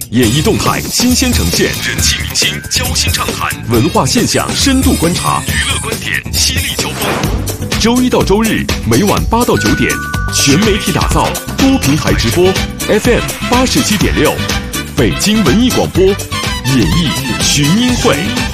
演艺动态新鲜呈现，人气明星交心畅谈，文化现象深度观察，娱乐观点犀利交锋。周一到周日每晚8到9点，全媒体打造，多平台直播 ，FM 87.6，北京文艺广播，演艺群英会。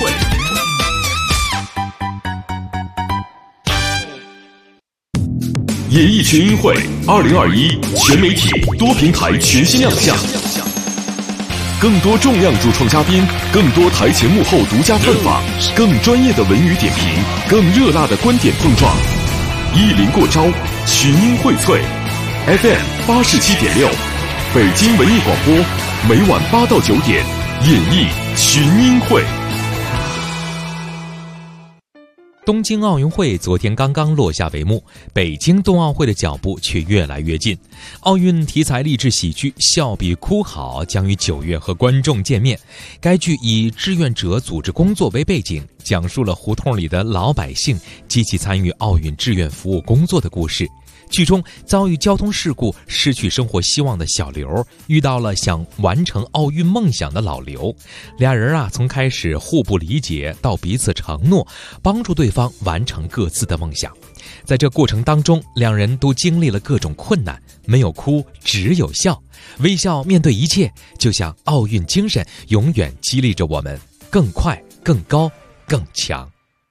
演艺群英会2021全媒体多平台全新亮相，更多重量主创嘉宾，更多台前幕后独家探访，更专业的文娱点评，更热辣的观点碰撞。一临过招，群英荟萃 ，FM 87.6，北京文艺广播，每晚8到9点，演艺群英会。 东京奥运会昨天刚刚落下帷幕，北京冬奥会的脚步却越来越近。奥运题材励志喜剧《笑比哭好》将于9月和观众见面。该剧以志愿者组织工作为背景，讲述了胡同里的老百姓积极参与奥运志愿服务工作的故事。剧中遭遇交通事故失去生活希望的小刘遇到了想完成奥运梦想的老刘，俩人从开始互不理解到彼此承诺，帮助对方完成各自的梦想。在这过程当中，两人都经历了各种困难，没有哭，只有笑，微笑面对一切，就像奥运精神永远激励着我们更快、更高、更强。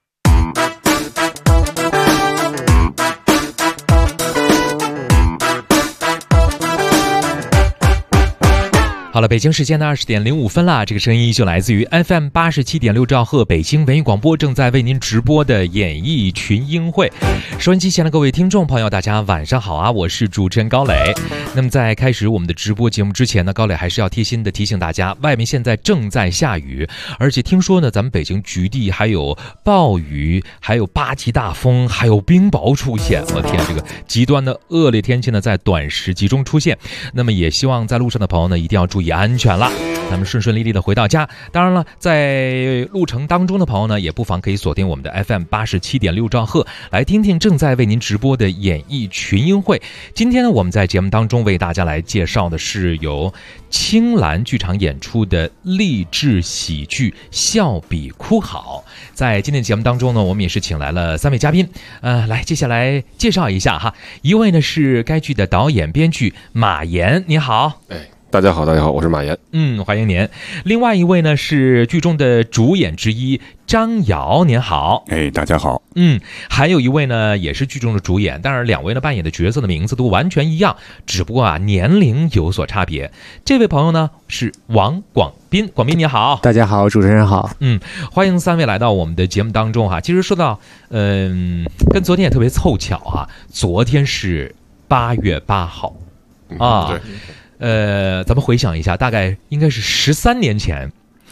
好了，北京时间的20点05分啦，这个声音就来自于 FM 87.6兆赫北京文艺广播正在为您直播的演艺群英会。收音机前的各位听众朋友，大家晚上好啊，我是主持人高磊。那么在开始我们的直播节目之前呢，高磊还是要贴心的提醒大家，外面现在正在下雨，而且听说呢，咱们北京局地还有暴雨，还有8级大风，还有冰雹出现。我天，这个极端的恶劣天气呢，在短时集中出现。那么也希望在路上的朋友呢，一定要注意安全了，咱们顺顺利利的回到家。当然了，在路程当中的朋友呢，也不妨可以锁定我们的 FM 87.6兆赫，来听听正在为您直播的演艺群英会。今天呢，我们在节目当中为大家来介绍的是由青蓝剧场演出的励志喜剧《笑比哭好》。在今天节目当中呢，我们也是请来了3位嘉宾，来接下来介绍一下哈。一位呢是该剧的导演编剧马岩，你好。 大家好，我是马岩。 欢迎您。另外一位呢是剧中的主演之一张瑶，您好。 大家好。 还有一位呢也是剧中的主演，当然2位呢扮演的角色的名字都完全一样，只不过年龄有所差别。这位朋友呢是王广斌，广斌你好。 大家好，主持人好。 欢迎3位来到我们的节目当中哈。其实说到跟昨天也特别凑巧啊，昨天是8月8号啊。对，咱们回想一下，大概应该是13年前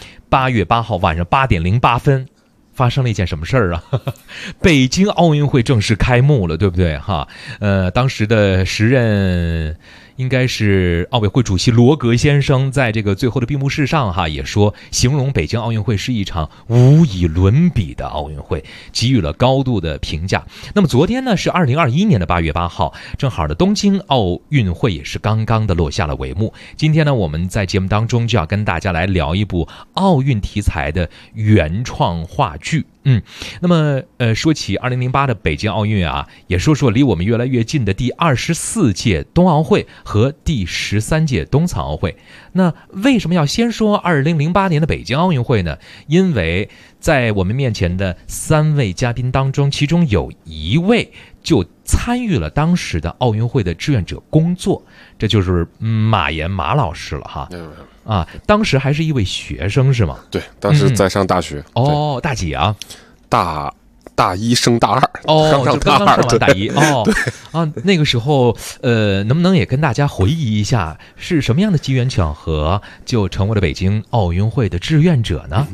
8月8号晚上8点08分发生了一件什么事儿啊？北京奥运会正式开幕了，对不对哈？当时的时任应该是奥委会主席罗格先生在这个最后的闭幕式上哈，也说形容北京奥运会是一场无以伦比的奥运会，给予了高度的评价。那么昨天呢是2021年的8月8号，正好的东京奥运会也是刚刚的落下了帷幕。今天呢我们在节目当中就要跟大家来聊一部奥运题材的原创话剧。那么说起2008的北京奥运啊，也说说离我们越来越近的第24届冬奥会和第13届冬残奥会。那为什么要先说2008年的北京奥运会呢？因为在我们面前的3位嘉宾当中，其中有1位就参与了当时的奥运会的志愿者工作，这就是马岩马老师了哈。当时还是一位学生是吗？ 对，当时在上大学。 大几啊？ 大一升大二。 刚上完大一。那个时候能不能也跟大家回忆一下，是什么样的机缘巧合就成为了北京奥运会的志愿者呢？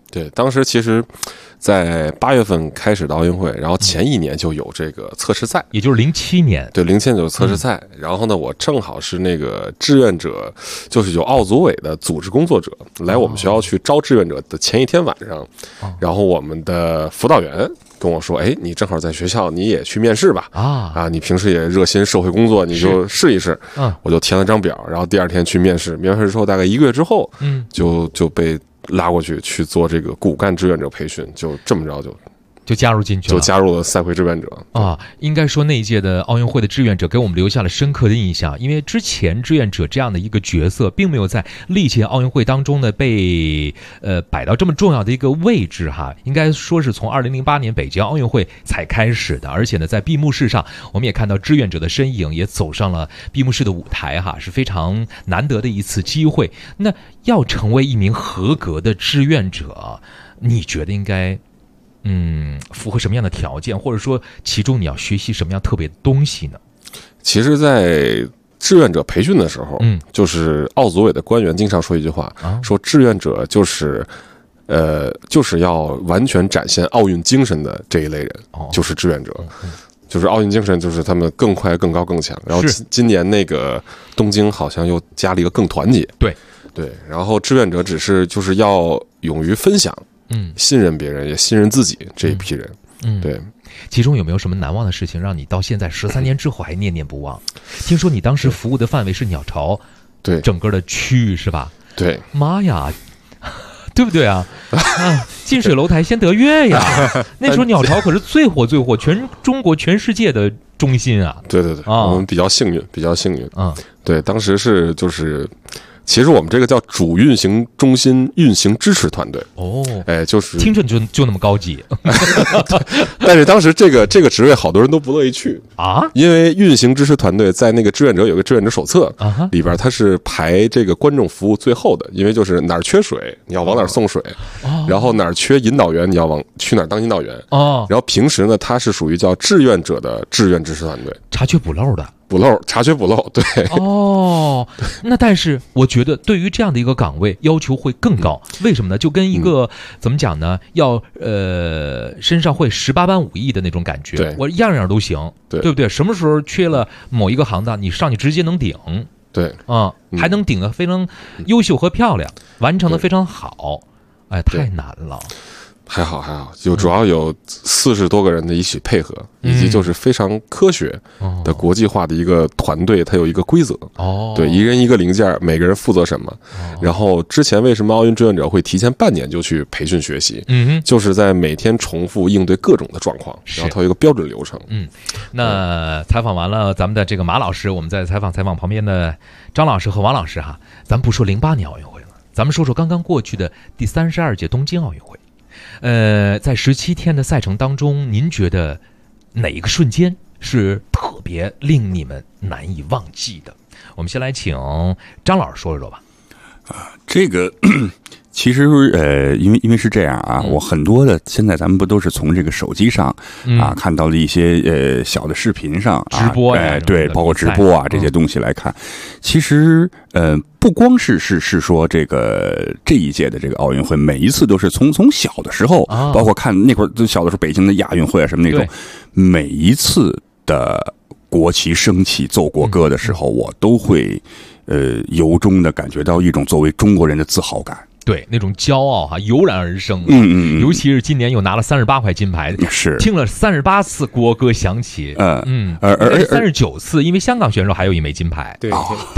对，当时其实在8月份开始的奥运会，然后前一年就有这个测试赛， 也就是07年。 对，07年有测试赛，然后呢，我正好是那个志愿者，就是有奥组委的组织工作者来我们学校去招志愿者的前一天晚上，然后我们的辅导员跟我说：“哎，你正好在学校，你也去面试吧。你平时也热心社会工作，你就试一试。”我就填了张表，然后第二天去面试。面试之后大概1个月之后，就被拉过去做这个骨干志愿者培训，就这么着就加入进去了， 就加入了赛会志愿者啊。应该说那一届的奥运会的志愿者给我们留下了深刻的印象，因为之前志愿者这样的一个角色并没有在历届奥运会当中呢被摆到这么重要的一个位置哈。应该说是从2008年北京奥运会才开始的，而且呢在闭幕式上我们也看到志愿者的身影也走上了闭幕式的舞台哈，是非常难得的一次机会。那要成为一名合格的志愿者，你觉得应该符合什么样的条件，或者说其中你要学习什么样特别的东西呢？ 其实在志愿者培训的时候，就是奥组委的官员经常说一句话，说志愿者就是要完全展现奥运精神的这一类人，就是志愿者。就是奥运精神，就是他们更快、更高、更强。然后今年那个东京好像又加了一个更团结。对，然后志愿者就是要勇于分享，信任别人，也信任自己这一批人。对。 其中有没有什么难忘的事情，让你到现在13年之后还念念不忘？听说你当时服务的范围是鸟巢， 对， 整个的区域是吧？ 对。 妈呀！对不对啊？近水楼台先得月呀！那时候鸟巢可是最火，全中国、全世界的中心啊！ 对，我们比较幸运。对，当时就是其实我们这个叫主运行中心运行支持团队。就是听着就那么高级。 但是当时这个职位好多人都不乐意去啊，因为运行支持团队在那个志愿者有个志愿者手册里边，它是排这个观众服务最后的，因为就是哪儿缺水你要往哪儿送水，然后哪儿缺引导员你要去哪儿当引导员。然后平时呢，它是属于叫志愿者的志愿支持团队， 查缺补漏的。 查缺补漏，对。 那但是我觉得对于这样的一个岗位要求会更高，为什么呢？就跟一个怎么讲呢？要身上会18般武艺的那种感觉，我样样都行，对不对？什么时候缺了某一个行当，你上去直接能顶， 对还能顶得非常优秀和漂亮，完成得非常好，太难了。 还好，就主要有40多个人的一起配合，以及就是非常科学的国际化的一个团队，它有一个规则。对，一人一个零件，每个人负责什么。然后之前为什么奥运志愿者会提前半年就去培训学习？就是在每天重复应对各种的状况，然后它有一个标准流程。 那采访完了咱们的这个马老师，我们再采访旁边的张老师和王老师哈。咱不说08年奥运会了，咱们说说刚刚过去的第32届东京奥运会。在17天的赛程当中，您觉得哪一个瞬间是特别令你们难以忘记的？我们先来请张老师说说吧。 这个其实因为是这样啊，我很多的现在咱们不都是从这个手机上看到了一些小的视频上直播对，包括直播啊这些东西来看，其实不光是说这一届的这个奥运会，每一次都是从小的时候，包括看那会儿小的时候北京的亚运会啊什么那种，每一次的国旗升起奏国歌的时候，我都会由衷的感觉到一种作为中国人的自豪感。 对，那种骄傲哈油然而生。尤其是今年又拿了38块金牌， 是听了38次国歌响起。 而 39次，因为香港选手还有1枚金牌。对，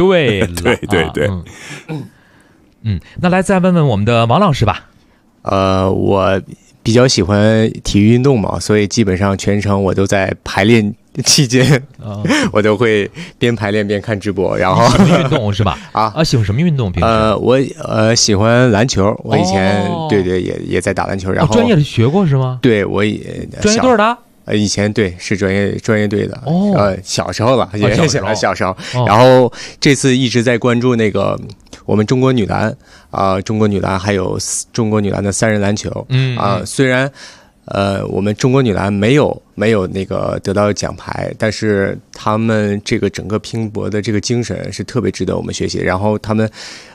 那来再问问我们的王老师吧。 我比较喜欢体育运动嘛，所以基本上全程我都在排练期间，我都会边排练边看直播。然后喜欢运动是吧？喜欢什么运动？平时我喜欢篮球，我以前对也在打篮球，然后专业的学过是吗？ 对，我也专业队的。 以前对是专业队的小时候了，小时候。然后这次一直在关注那个我们中国女篮还有中国女篮的3人篮球。虽然我们中国女篮没有那个得到奖牌，但是他们这个整个拼搏的这个精神是特别值得我们学习。然后他们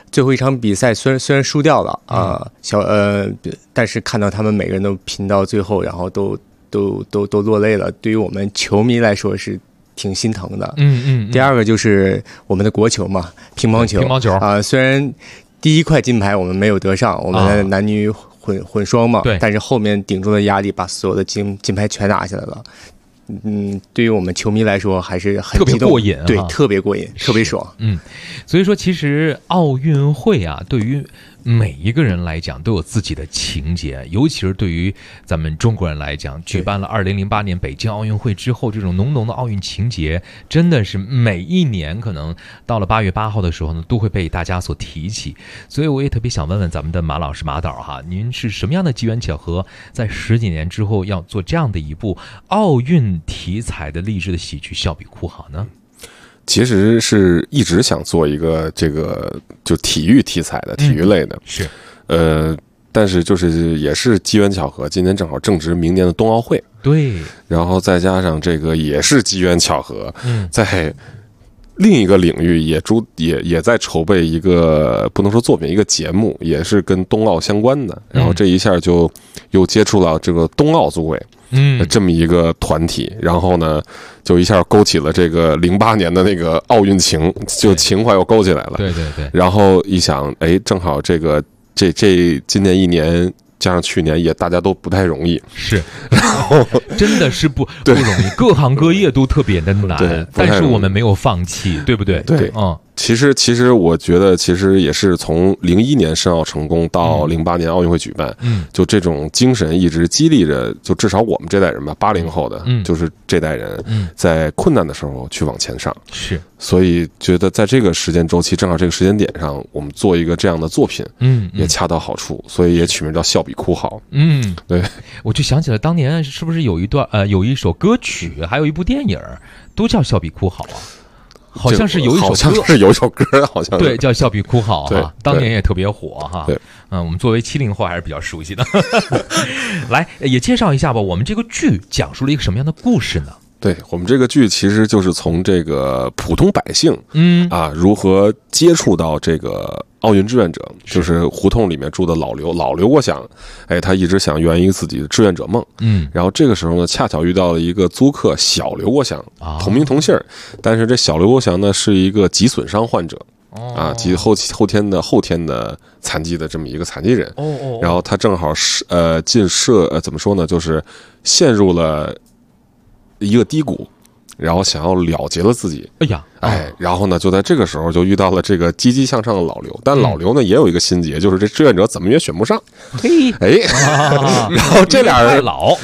最后一场比赛虽然输掉了但是看到他们每个人都拼到最后，然后都落泪了，对于我们球迷来说是挺心疼的。第二个就是我们的国球嘛，乒乓球虽然第1块金牌我们没有得上，我们的男女混双嘛，但是后面顶住了压力，把所有的金牌全拿下来了。对于我们球迷来说还是很激动， 特别过瘾， 对，特别过瘾，特别爽。 所以说其实奥运会啊，对于每一个人来讲都有自己的情节，尤其是对于咱们中国人来讲，举办了2008年北京奥运会之后，这种浓浓的奥运情节真的是每一年可能到了8月8号的时候呢，都会被大家所提起。所以我也特别想问问咱们的马老师马导哈，您是什么样的机缘巧合，在10几年之后要做这样的一部奥运题材的励志的喜剧《笑比哭好》呢？ 其实是一直想做一个这个就体育题材的、体育类的， 是， 但是就是也是机缘巧合，今年正好正值明年的冬奥会， 对， 然后再加上这个也是机缘巧合，在另一个领域也在筹备一个不能说作品，一个节目，也是跟冬奥相关的，然后这一下就又接触到这个冬奥组委。这么一个团体，然后呢，就一下勾起了这个08年的那个奥运情，就情怀又勾起来了。 对。 然后一想，正好这今年1年加上去年也大家都不太容易， 是，然后真的是不容易，各行各业都特别的难，但是我们没有放弃，对不对？ 对，其实我觉得，其实也是从01年申奥成功到08年奥运会举办，就这种精神一直激励着，就至少我们这代人吧，80后的，就是这代人，在困难的时候去往前上， 是， 所以觉得在这个时间周期，正好这个时间点上，我们做一个这样的作品，也恰到好处，所以也取名叫《笑比哭好》。对， 我就想起了当年是不是有一首歌曲，还有一部电影，都叫《笑比哭好》啊？好像是有一首歌， 好像是有一首歌，好像是对，叫《笑比哭好》哈，当年也特别火哈。 对， 我们作为70后还是比较熟悉的。来，也介绍一下吧，我们这个剧讲述了一个什么样的故事呢？ 对，我们这个剧其实就是从这个普通百姓，如何接触到这个奥运志愿者，就是胡同里面住的老刘。老刘，我想，他一直想圆一个自己的志愿者梦，然后这个时候呢，恰巧遇到了一个租客小刘国祥，同名同姓，但是这小刘国祥呢是一个脊损伤患者。及后天的残疾的这么一个残疾人，然后他正好是怎么说呢，就是陷入了一个低谷，然后想要了结了自己。然后呢，就在这个时候就遇到了这个积极向上的老刘，但老刘呢也有一个心结，就是这志愿者怎么也选不上。然后这俩人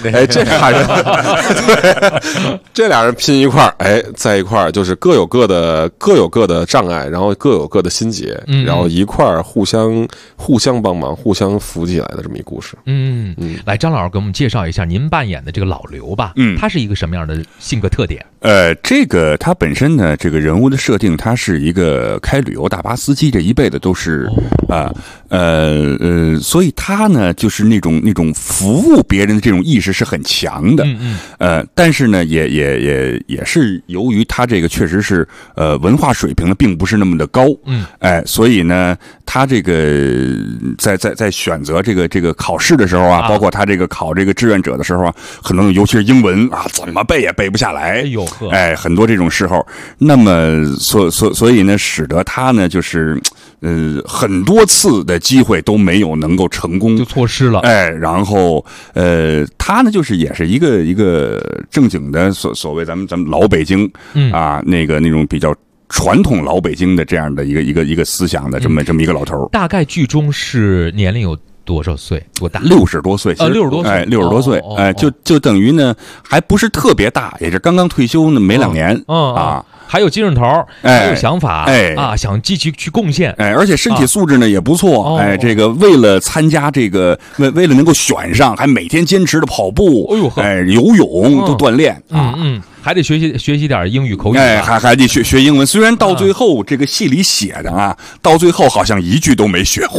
这俩人拼一块儿，在一块儿就是各有各的障碍，然后各有各的心结，然后一块儿互相帮忙，互相扶起来的这么一故事。 来，张老师给我们介绍一下您扮演的这个老刘吧。他是一个什么样的性格特点？ 这个他本身呢，这个人物的设定，他是一个开旅游大巴司机，这一辈子都是所以他呢，就是那种服务别人的这种意识是很强的。但是呢，也是由于他这个确实是文化水平呢，并不是那么的高。所以呢，他这个在选择这个考试的时候啊，包括他这个考这个志愿者的时候啊，可能尤其是英文啊，怎么背也背不下来。很多这种时候，那么所以呢，使得他呢就是很多次的机会都没有能够成功， 就错失了。 然后他呢就是也是一个正经的所谓咱们老北京那种比较传统老北京的这样的一个思想的这么一个老头。 大概剧中是年龄有多少岁？多大 ？60多岁 ，60多岁 ，60多岁，就等于呢，还不是特别大，也是刚刚退休呢，没2年还有精神头，还有想法，想积极去贡献， 而且身体素质呢也不错，这个为了参加这个，为了能够选上，还每天坚持的跑步，游泳都锻炼还得学习点英语口语， 还得学英文。虽然到最后这个戏里写的啊，到最后好像一句都没学会。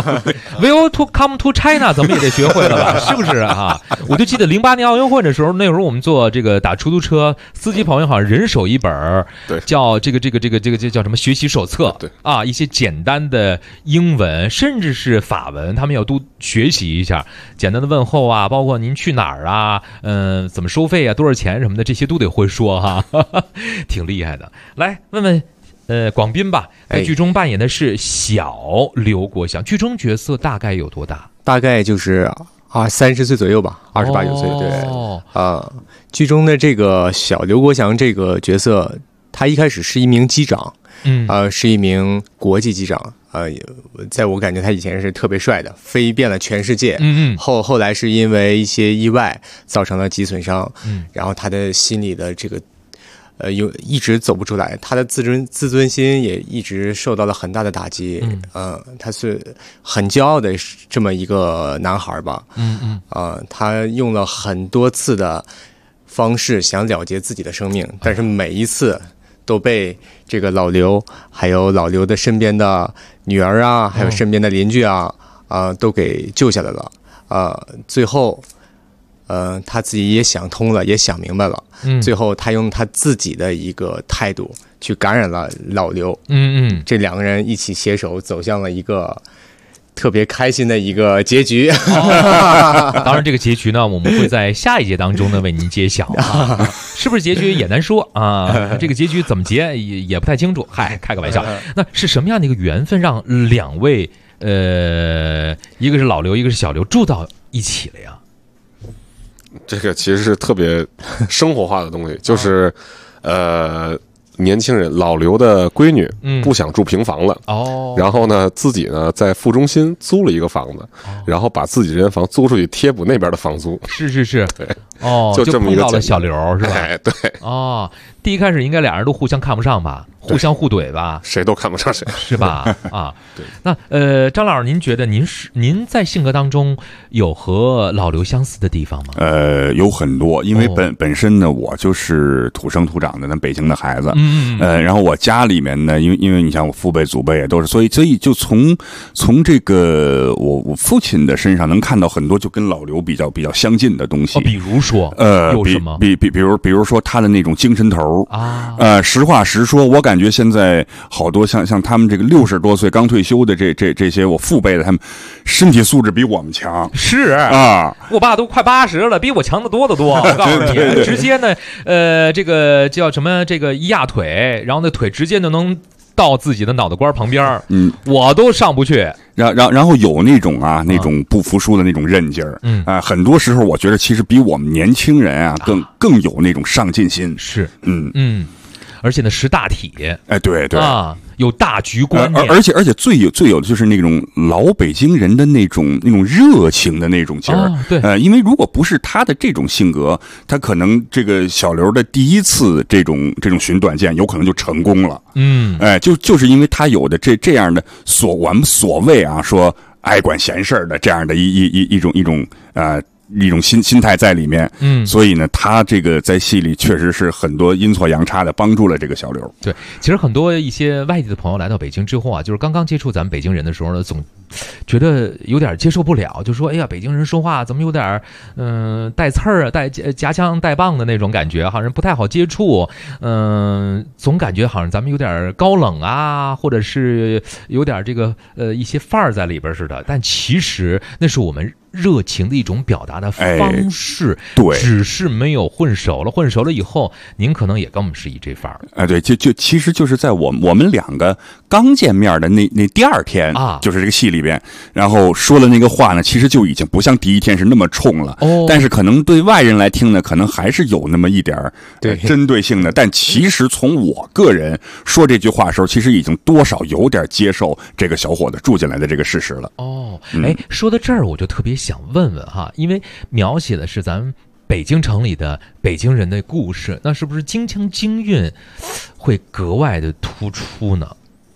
Will to come to China 怎么也得学会了吧？是不是啊？我就记得08年奥运会的时候，那会儿我们做这个打出租车，司机朋友好像人手一本， 对， 叫这个叫什么学习手册， 对啊，一些简单的英文，甚至是法文，他们要都学习一下，简单的问候啊，包括您去哪儿啊，怎么收费啊，多少钱什么的，这些都得会说哈，挺厉害的。来问问。广斌吧，在剧中扮演的是小刘国祥，剧中角色大概有多大？ 大概就是30岁左右吧，28、9岁。对，剧中的这个小刘国祥这个角色，他一开始是一名机长，是一名国际机长，在我感觉他以前是特别帅的，飞遍了全世界。后来是因为一些意外造成了脊损伤，然后他的心里的这个。一直走不出来，他的自尊心也一直受到了很大的打击。他是很骄傲的这么一个男孩吧。他用了很多次的方式想了结自己的生命，但是每一次都被这个老刘，还有老刘的身边的女儿啊，还有身边的邻居啊，都给救下来了。最后。他自己也想通了，也想明白了。最后他用他自己的一个态度去感染了老刘。这两个人一起携手走向了一个特别开心的一个结局。 当然，这个结局呢，我们会在下一节当中呢为您揭晓。是不是结局也难说啊？这个结局怎么结也不太清楚。嗨，开个玩笑。那是什么样的一个缘分让两位一个是老刘，一个是小刘住到一起了呀？ 这个其实是特别生活化的东西，就是年轻人老刘的闺女不想住平房了，然后呢自己呢在副中心租了一个房子，然后把自己这间房租出去贴补那边的房租。 是，对， 就这么一个碰到了小刘是吧？ 对， 第一开始应该俩人都互相看不上吧，互相互怼吧， 谁都看不上谁， 是吧？ 对。 那张老师，您觉得您在性格当中有和老刘相似的地方吗？ 有很多，因为本身呢，我就是土生土长的那北京的孩子，然后我家里面呢，因为你像我父辈祖辈也都是，所以就从这个我父亲的身上能看到很多就跟老刘比较相近的东西。 比如说有什么？ 比如说他的那种精神头啊，实话实说，我感觉现在好多像他们这个60多岁刚退休的这些我父辈的，他们身体素质比我们强。 是啊，我爸都快80了，比我强得多得多。我告诉你，直接呢，这个叫什么？这个一压腿，然后那腿直接就能到自己的脑袋瓜旁边，我都上不去。 然后有那种那种不服输的那种韧劲儿，很多时候我觉得其实比我们年轻人更有那种上进心。 是，而且呢识大体， 对有大局观念， 而且最有的就是那种老北京人的那种热情的那种劲儿。 对， 因为如果不是他的这种性格，他可能这个小刘的第一次这种寻短见有可能就成功了。就是因为他有的这样的我们所谓说爱管闲事儿的这样的一种心态在里面，所以呢，他这个在戏里确实是很多阴错阳差的帮助了这个小刘。 对，其实很多一些外地的朋友来到北京之后就是刚刚接触咱们北京人的时候呢，总觉得有点接受不了，就说哎呀，北京人说话怎么有点带刺儿啊，带夹枪带棒的那种感觉，好像不太好接触。总感觉好像咱们有点高冷啊，或者是有点这个一些范儿在里边似的。但其实那是我们热情的一种表达的方式， 对， 只是没有混熟了以后，您可能也跟我们是以这范儿。 对，就其实就是在我们两个刚见面的那第二天就是这个戏里边，然后说了那个话呢，其实就已经不像第一天是那么冲了。但是可能对外人来听呢，可能还是有那么一点针对性的。但其实从我个人说这句话的时候，其实已经多少有点接受这个小伙子住进来的这个事实了。 说到这儿，我就特别想问问因为描写的是咱们北京城里的北京人的故事，那是不是京腔京韵会格外的突出呢？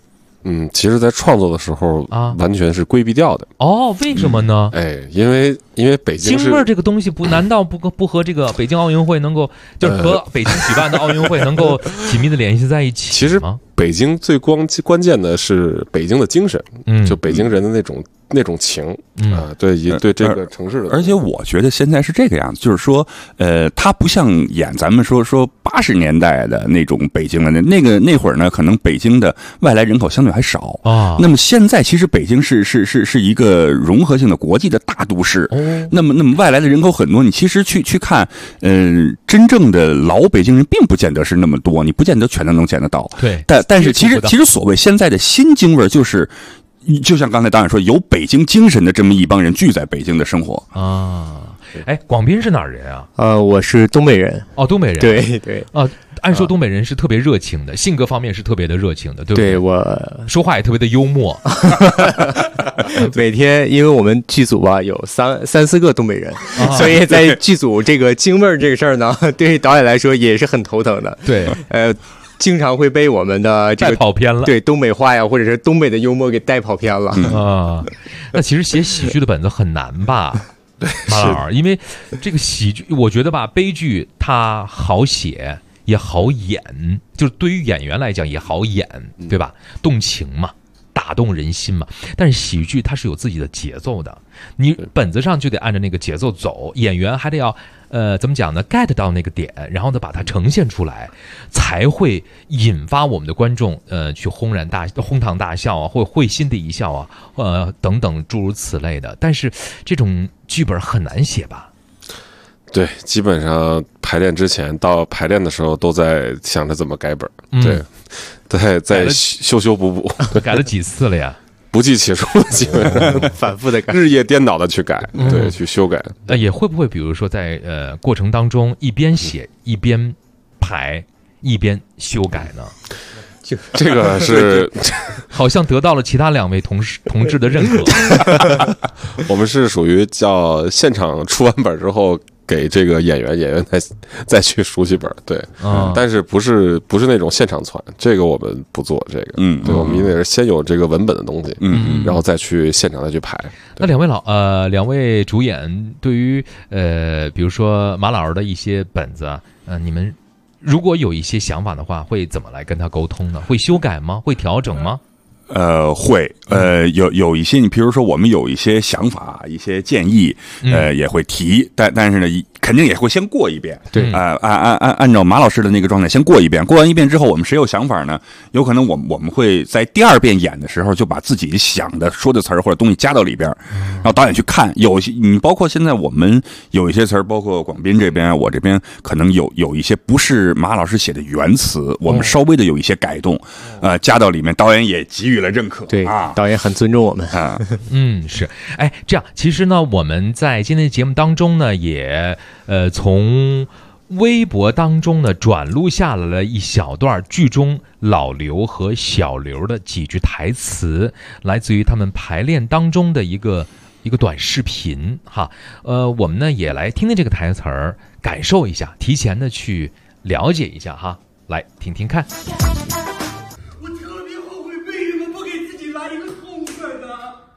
其实，在创作的时候完全是规避掉的。 哦，为什么呢？ 因为北京京味儿这个东西难道不和这个北京奥运会能够，就是和北京举办的奥运会能够紧密的联系在一起？ 其实北京最关键的是北京的精神，就北京人的那种情对这个城市的。 而且我觉得现在是这个样子，就是说，它不像演咱们说80年代的那种北京的那会儿呢，可能北京的外来人口相对还少啊。那么现在其实北京是一个融合性的国际的大都市。那么外来的人口很多，你其实去看，真正的老北京人并不见得是那么多，你不见得全都能见得到。 对， 但是其实所谓现在的新京味就是就像刚才导演说，有北京精神的这么一帮人聚在北京的生活啊。广斌是哪儿人啊？ 我是东北人。 哦，东北人。 对按说东北人是特别热情的，性格方面是特别的热情的，对不对？ 对，我说话也特别的幽默。 每天，因为我们剧组吧有三四个东北人，所以在剧组这个京味儿这个事儿呢，对导演来说也是很头疼的。 对， 经常会被我们的这个带跑偏了， 对东北话呀，或者是东北的幽默给带跑偏了啊。那其实写喜剧的本子很难吧？ 对， 马老师，因为这个喜剧，我觉得吧，悲剧它好写也好演，就是对于演员来讲也好演，对吧？动情嘛，打动人心嘛。但是喜剧它是有自己的节奏的，你本子上就得按照那个节奏走，演员还得要怎么讲呢 ？get 到那个点，然后呢把它呈现出来，才会引发我们的观众去哄堂大笑啊，或会心的一笑啊，等等诸如此类的。但是这种剧本很难写吧？ 对，基本上排练之前到排练的时候都在想着怎么改本，对，在修补， 改了几次了呀？ 不计其数，基本上反复的改， 日夜颠倒的去改，对，去修改。 那也会不会比如说在过程当中一边写一边排一边修改呢？ 这个是好像得到了其他2位同志的认可。 我们是属于叫现场出完本之后给这个演员再去熟悉本，对，但是不是那种现场传，这个我们不做这个，对，我们因为是先有这个文本的东西，然后再去现场再去排。 那两位主演对于比如说马老师的一些本子，你们如果有一些想法的话，会怎么来跟他沟通呢？会修改吗？会调整吗？ 会，有一些，你比如说我们有一些想法、一些建议，也会提，但是呢，肯定也会先过一遍， 对， 按照马老师的那个状态先过一遍，过完一遍之后，我们谁有想法呢？有可能我们会在第2遍演的时候就把自己想的、说的词儿或者东西加到里边，然后导演去看。有些你包括现在我们有一些词儿，包括广斌这边，我这边可能有一些不是马老师写的原词，我们稍微的有一些改动，加到里面，导演也给予了认可。 对，导演很尊重我们啊。 是，这样其实呢，我们在今天的节目当中呢，也从微博当中呢转录下来了一小段剧中老刘和小刘的几句台词，来自于他们排练当中的一个短视频哈。我们呢也来听听这个台词儿，感受一下，提前的去了解一下哈，来听听看。 我特别后悔为什么不给自己来一个痛快的，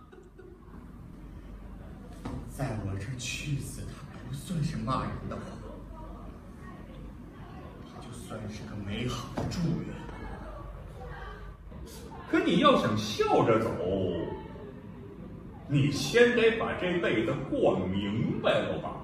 在我这去死他不算是骂人的话，他就算是个美好的祝愿。可你要想笑着走，你先得把这辈子过明白了吧？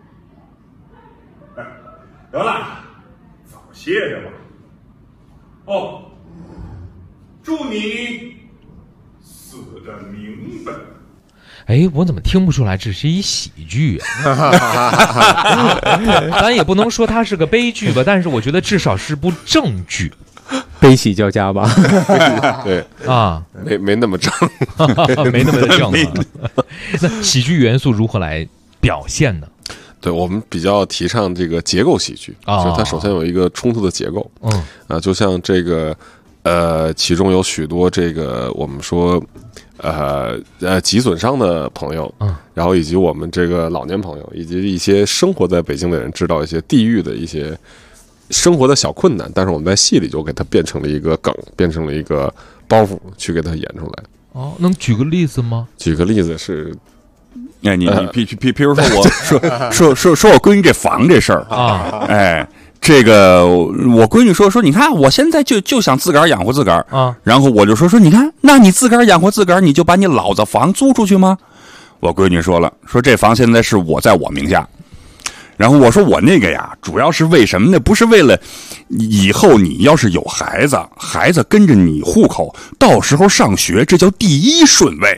得了，早歇着吧。哦，祝你死得明白。 我怎么听不出来这是一喜剧啊？咱也不能说它是个悲剧吧，但是我觉得至少是部正剧， 悲喜交加吧。 对啊， 没那么正， 没那么的正啊。那喜剧元素如何来表现呢？ 对，我们比较提倡这个结构喜剧，就是它首先有一个冲突的结构，就像这个其中有许多这个我们说脊损伤的朋友，然后以及我们这个老年朋友，以及一些生活在北京的人，知道一些地域的一些生活的小困难，但是我们在戏里就给它变成了一个梗，变成了一个包袱去给它演出来。 哦，能举个例子吗？ 举个例子是， 哎，你譬如说我说我闺女这房这事儿啊， 哎。这个我闺女说，你看我现在就想自个儿养活自个儿啊， 然后我就说你看，那你自个儿养活自个儿，你就把你老子房租出去吗？我闺女说了，这房现在是在我名下，然后我说我那个呀，主要是为什么呢？不是为了以后你要是有孩子跟着你户口，到时候上学，这叫第一顺位。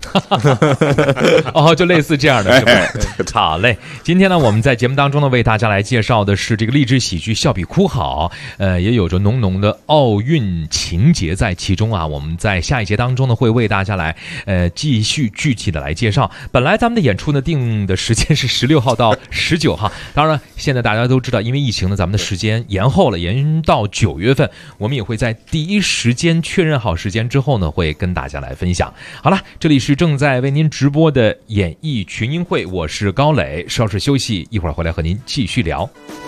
哦，就类似这样的，是吧？好嘞，今天呢，我们在节目当中呢，为大家来介绍的是这个励志喜剧《笑比哭好》，也有着浓浓的奥运情节在其中啊。我们在下一节当中呢，会为大家来继续具体的来介绍。本来咱们的演出呢定的时间是16号到19号，当然现在大家都知道，因为疫情呢，咱们的时间延后了，延到9月份，我们也会在第一时间确认好时间之后呢，会跟大家来分享。好了，这里是正在为您直播的演艺群英会，我是高磊，稍事休息，一会儿回来和您继续聊。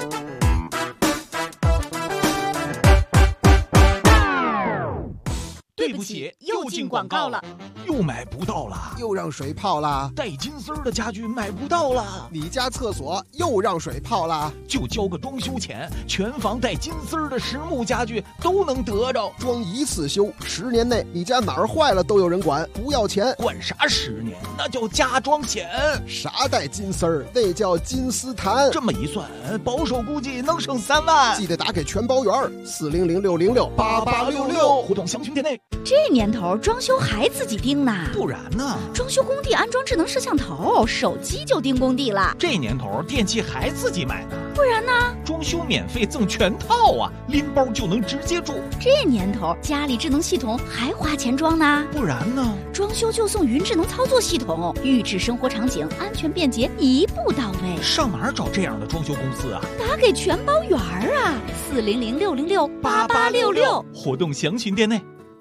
对不起，又进广告了， 又买不到了， 又让水泡了， 带金丝的家具买不到了， 你家厕所又让水泡了， 就交个装修钱，全房带金丝的实木家具都能得着， 装一次修，10年内你家哪儿坏了都有人管，不要钱。 管啥10年？那叫加装险。 啥带金丝儿？那叫金丝檀。 这么一算，保守估计能省3万。 记得打给全包员，400-606-8866， 互动详询店内。 这年头装修还自己盯呢？ 不然呢？ 装修工地安装智能摄像头，手机就盯工地了。 这年头电器还自己买呢？ 不然呢？ 装修免费赠全套啊，拎包就能直接住。 这年头家里智能系统还花钱装呢？ 不然呢？ 装修就送云智能操作系统，预制生活场景，安全便捷，一步到位。 上哪儿找这样的装修公司啊？ 打给全包员啊，400-606-8866， 活动详询店内。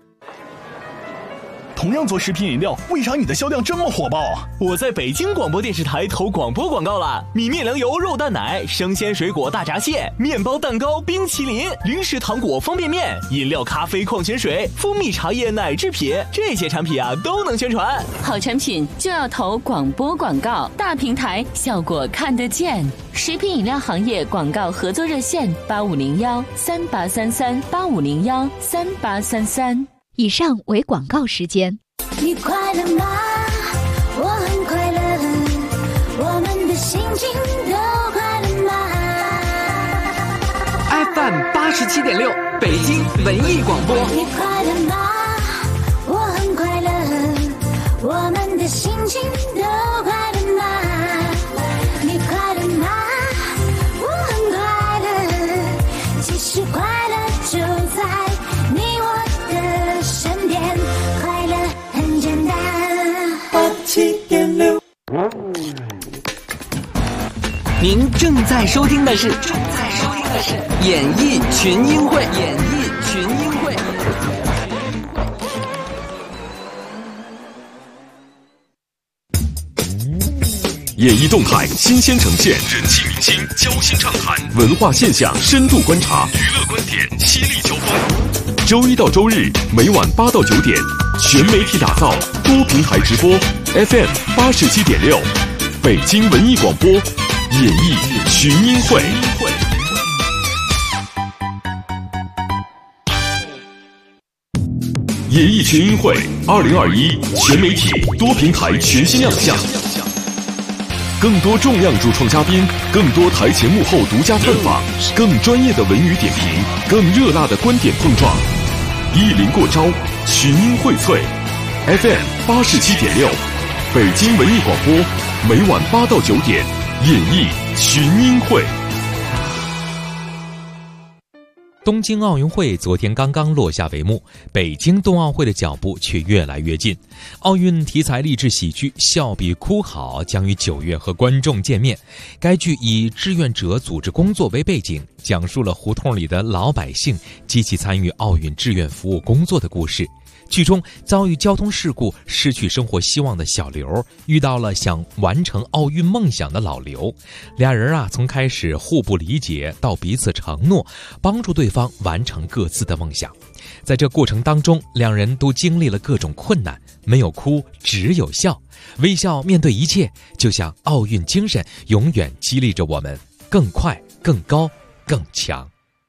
同样做食品饮料，为啥你的销量这么火爆啊？ 我在北京广播电视台投广播广告了，米面粮油肉蛋奶、生鲜水果大闸蟹、面包蛋糕、冰淇淋、零食糖果方便面、饮料咖啡矿泉水、蜂蜜茶叶奶制品，这些产品啊都能宣传。 好产品就要投广播广告，大平台效果看得见。食品饮料行业广告合作热线8501-3833-8501-3833。 以上为广告时间。 你快乐吗？我很快乐，我们的心情都快乐吗 ？FM 87.6，北京文艺广播。 你快乐吗？我很快乐，我们的心情都快乐吗？你快乐吗？我很快乐，其实快乐就在你我的身边，快乐很简单。87.6， 您正在收听的是演艺群英会，演艺群英会。 演艺动态新鲜呈现，人气明星交心畅谈，文化现象深度观察，娱乐观点犀利交锋。周一到周日每晚8到9点，全媒体打造，多平台直播 ，FM 87.6，北京文艺广播，演艺群英会。演艺群英会2021全媒体多平台全新亮相。更多重量主创嘉宾，更多台前幕后独家探访，更专业的文娱点评，更热辣的观点碰撞。意林过招，群英荟萃 ，FM 87.6，北京文艺广播，每晚8到9点，演艺群英会。 东京奥运会昨天刚刚落下帷幕，北京冬奥会的脚步却越来越近。奥运题材励志喜剧《笑比哭好》将于9月和观众见面。该剧以志愿者组织工作为背景，讲述了胡同里的老百姓积极参与奥运志愿服务工作的故事。剧中遭遇交通事故失去生活希望的小刘遇到了想完成奥运梦想的老刘，俩人从开始互不理解到彼此承诺，帮助对方完成各自的梦想。 在这过程当中，两人都经历了各种困难，没有哭，只有笑，微笑面对一切，就像奥运精神永远激励着我们更快、更高、更强。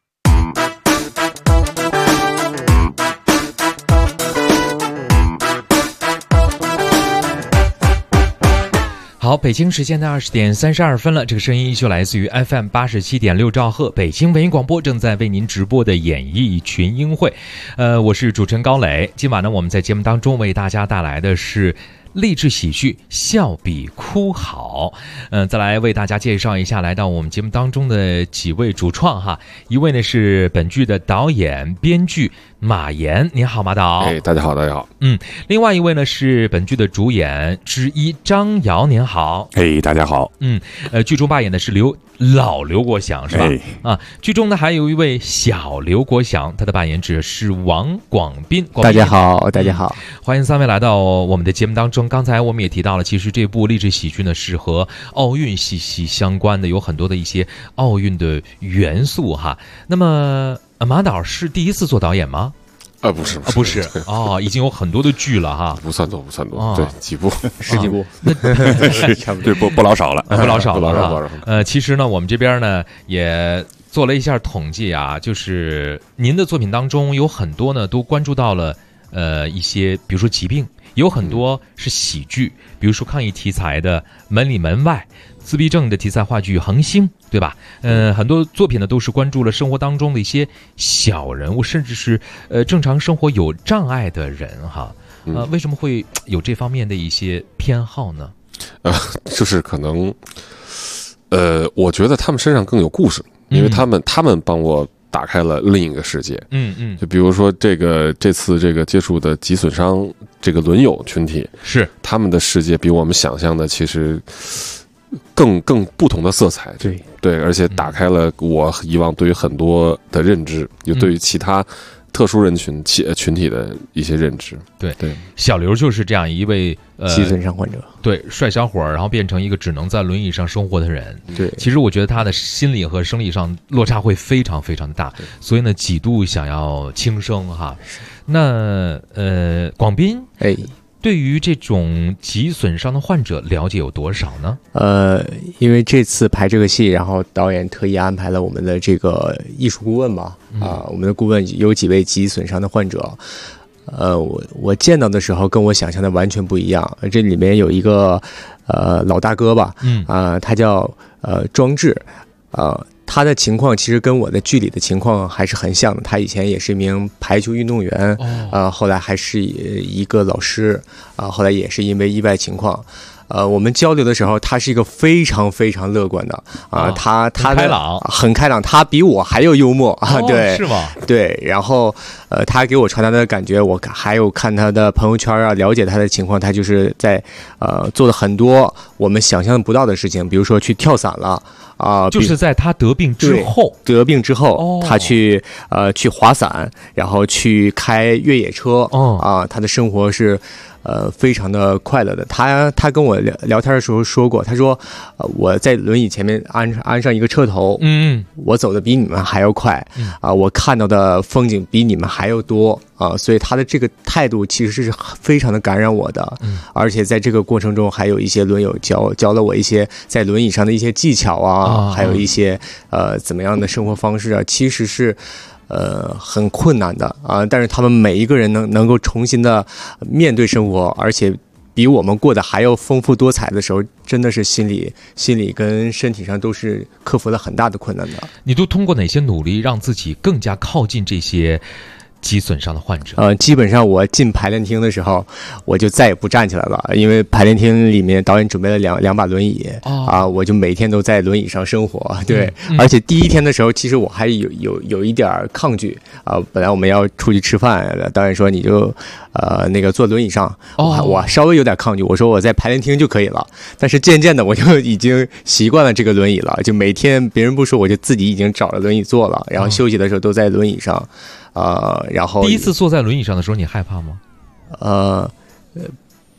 好，北京时间的20:32了，这个声音依旧来自于 FM 87.6兆赫，北京文艺广播正在为您直播的演艺群英会。我是主持人高磊。今晚呢，我们在节目当中为大家带来的是励志喜剧《笑比哭好》。再来为大家介绍一下来到我们节目当中的几位主创哈。一位呢是本剧的导演、编剧马岩，您好，马导。 大家好，大家好。 另外一位呢是本剧的主演之一张瑶，您好。 大家好。 剧中扮演的是老刘国祥是吧？剧中呢还有一位小刘国祥，他的扮演者是王广斌。 大家好，大家好， 欢迎三位来到我们的节目当中。刚才我们也提到了，其实这部励志喜剧呢是和奥运息息相关的，有很多的一些奥运的元素哈。那么马导是第一次做导演吗？ 不是已经有很多的剧了哈， 不算多，对，几部十几部， 是差不多，对，不老少了， 不老少了。其实呢，我们这边呢也做了一下统计啊，就是您的作品当中有很多呢都关注到了一些，比如说疾病。有很多是喜剧，比如说抗疫题材的《门里门外》，自闭症的题材话剧《恒星》，对吧？很多作品呢都是关注了生活当中的一些小人物，甚至是正常生活有障碍的人哈。为什么会有这方面的一些偏好呢？ 就是可能，我觉得他们身上更有故事，因为他们帮我打开了另一个世界。就比如说这次接触的脊损伤这个轮友群体， 是他们的世界比我们想象的其实更不同的色彩。对，而且打开了我以往对于很多的认知，就对于其他特殊人群体的一些认知。 对，小刘就是这样一位脊损伤患者， 对，帅小伙儿，然后变成一个只能在轮椅上生活的人。 对， 其实我觉得他的心理和生理上落差会非常非常的大，所以呢，几度想要轻生哈。那广斌，对于这种脊损伤的患者了解有多少呢？ 因为这次排这个戏，然后导演特意安排了我们的这个艺术顾问吧，我们的顾问有几位脊损伤的患者。我见到的时候跟我想象的完全不一样。这里面有一个老大哥吧，他叫庄志，他的情况其实跟我的剧里的情况还是很像的。他以前也是一名排球运动员，后来还是一个老师，后来也是因为意外情况。我们交流的时候，他是一个非常非常乐观的他很开朗，他比我还有幽默对， 是吗？ 对，然后他给我传达的感觉，我还有看他的朋友圈了解他的情况，他就是在做了很多我们想象不到的事情，比如说去跳伞了就是在他得病之后， 他去滑伞，然后去开越野车他的生活是非常的快乐的。他跟我聊天的时候说过，他说我在轮椅前面安上一个车头，我走的比你们还要快我看到的风景比你们还要多所以他的这个态度其实是非常的感染我的。而且在这个过程中还有一些轮友教了我一些在轮椅上的一些技巧还有一些怎么样的生活方式其实是很困难的但是他们每一个人能够重新的面对生活，而且比我们过得还要丰富多彩的时候，真的是心理跟身体上都是克服了很大的困难的。 你都通过哪些努力让自己更加靠近这些脊损伤的患者？ 基本上我进排练厅的时候，我就再也不站起来了，因为排练厅里面导演准备了两把轮椅我就每天都在轮椅上生活。对，而且第一天的时候，其实我还有一点抗拒本来我们要出去吃饭，导演说你就那个坐轮椅上，我稍微有点抗拒，我说我在排练厅就可以了。但是渐渐的我就已经习惯了这个轮椅了，就每天别人不说，我就自己已经找了轮椅坐了，然后休息的时候都在轮椅上。然后第一次坐在轮椅上的时候，你害怕吗？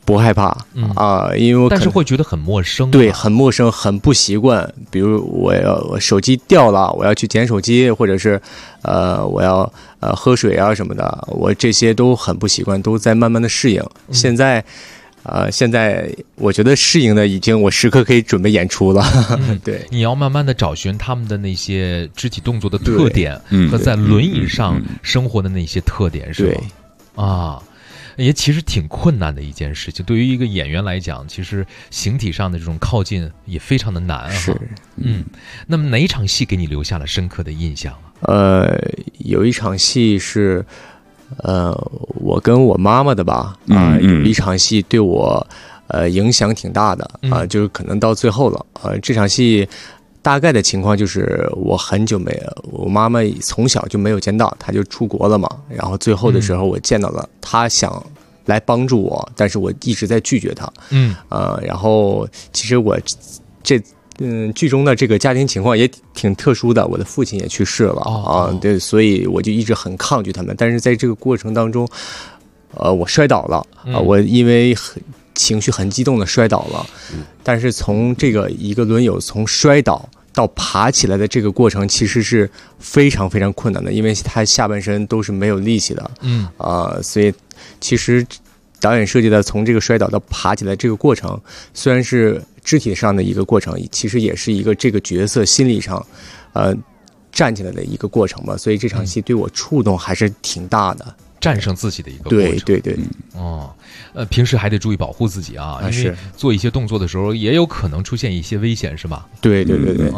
不害怕因为我但是会觉得很陌生， 对，很陌生，很不习惯。比如我手机掉了，我要去捡手机，或者是我要喝水啊什么的，我这些都很不习惯，都在慢慢的适应。现在我觉得适应的已经，我时刻可以准备演出了。对， 你要慢慢的找寻他们的那些肢体动作的特点和在轮椅上生活的那些特点，是吧？也其实挺困难的一件事情，对于一个演员来讲，其实形体上的这种靠近也非常的难。 是， 那么哪一场戏给你留下了深刻的印象有一场戏是，我跟我妈妈的吧，有一场戏对我影响挺大的就是可能到最后了，这场戏。大概的情况就是我妈妈从小就没有见到，她就出国了嘛。然后最后的时候我见到了，她想来帮助我，但是我一直在拒绝她。然后其实我剧中的这个家庭情况也挺特殊的，我的父亲也去世了对，所以我就一直很抗拒他们。但是在这个过程当中，我摔倒了我因为情绪很激动的摔倒了，但是从这个一个轮友从摔倒到爬起来的这个过程其实是非常非常困难的，因为他下半身都是没有力气的所以其实导演设计的从这个摔倒到爬起来这个过程，虽然是肢体上的一个过程，其实也是一个这个角色心理上站起来的一个过程吧，所以这场戏对我触动还是挺大的， 战胜自己的一个过程。 对平时还得注意保护自己啊，因为做一些动作的时候也有可能出现一些危险，是吧？ 对。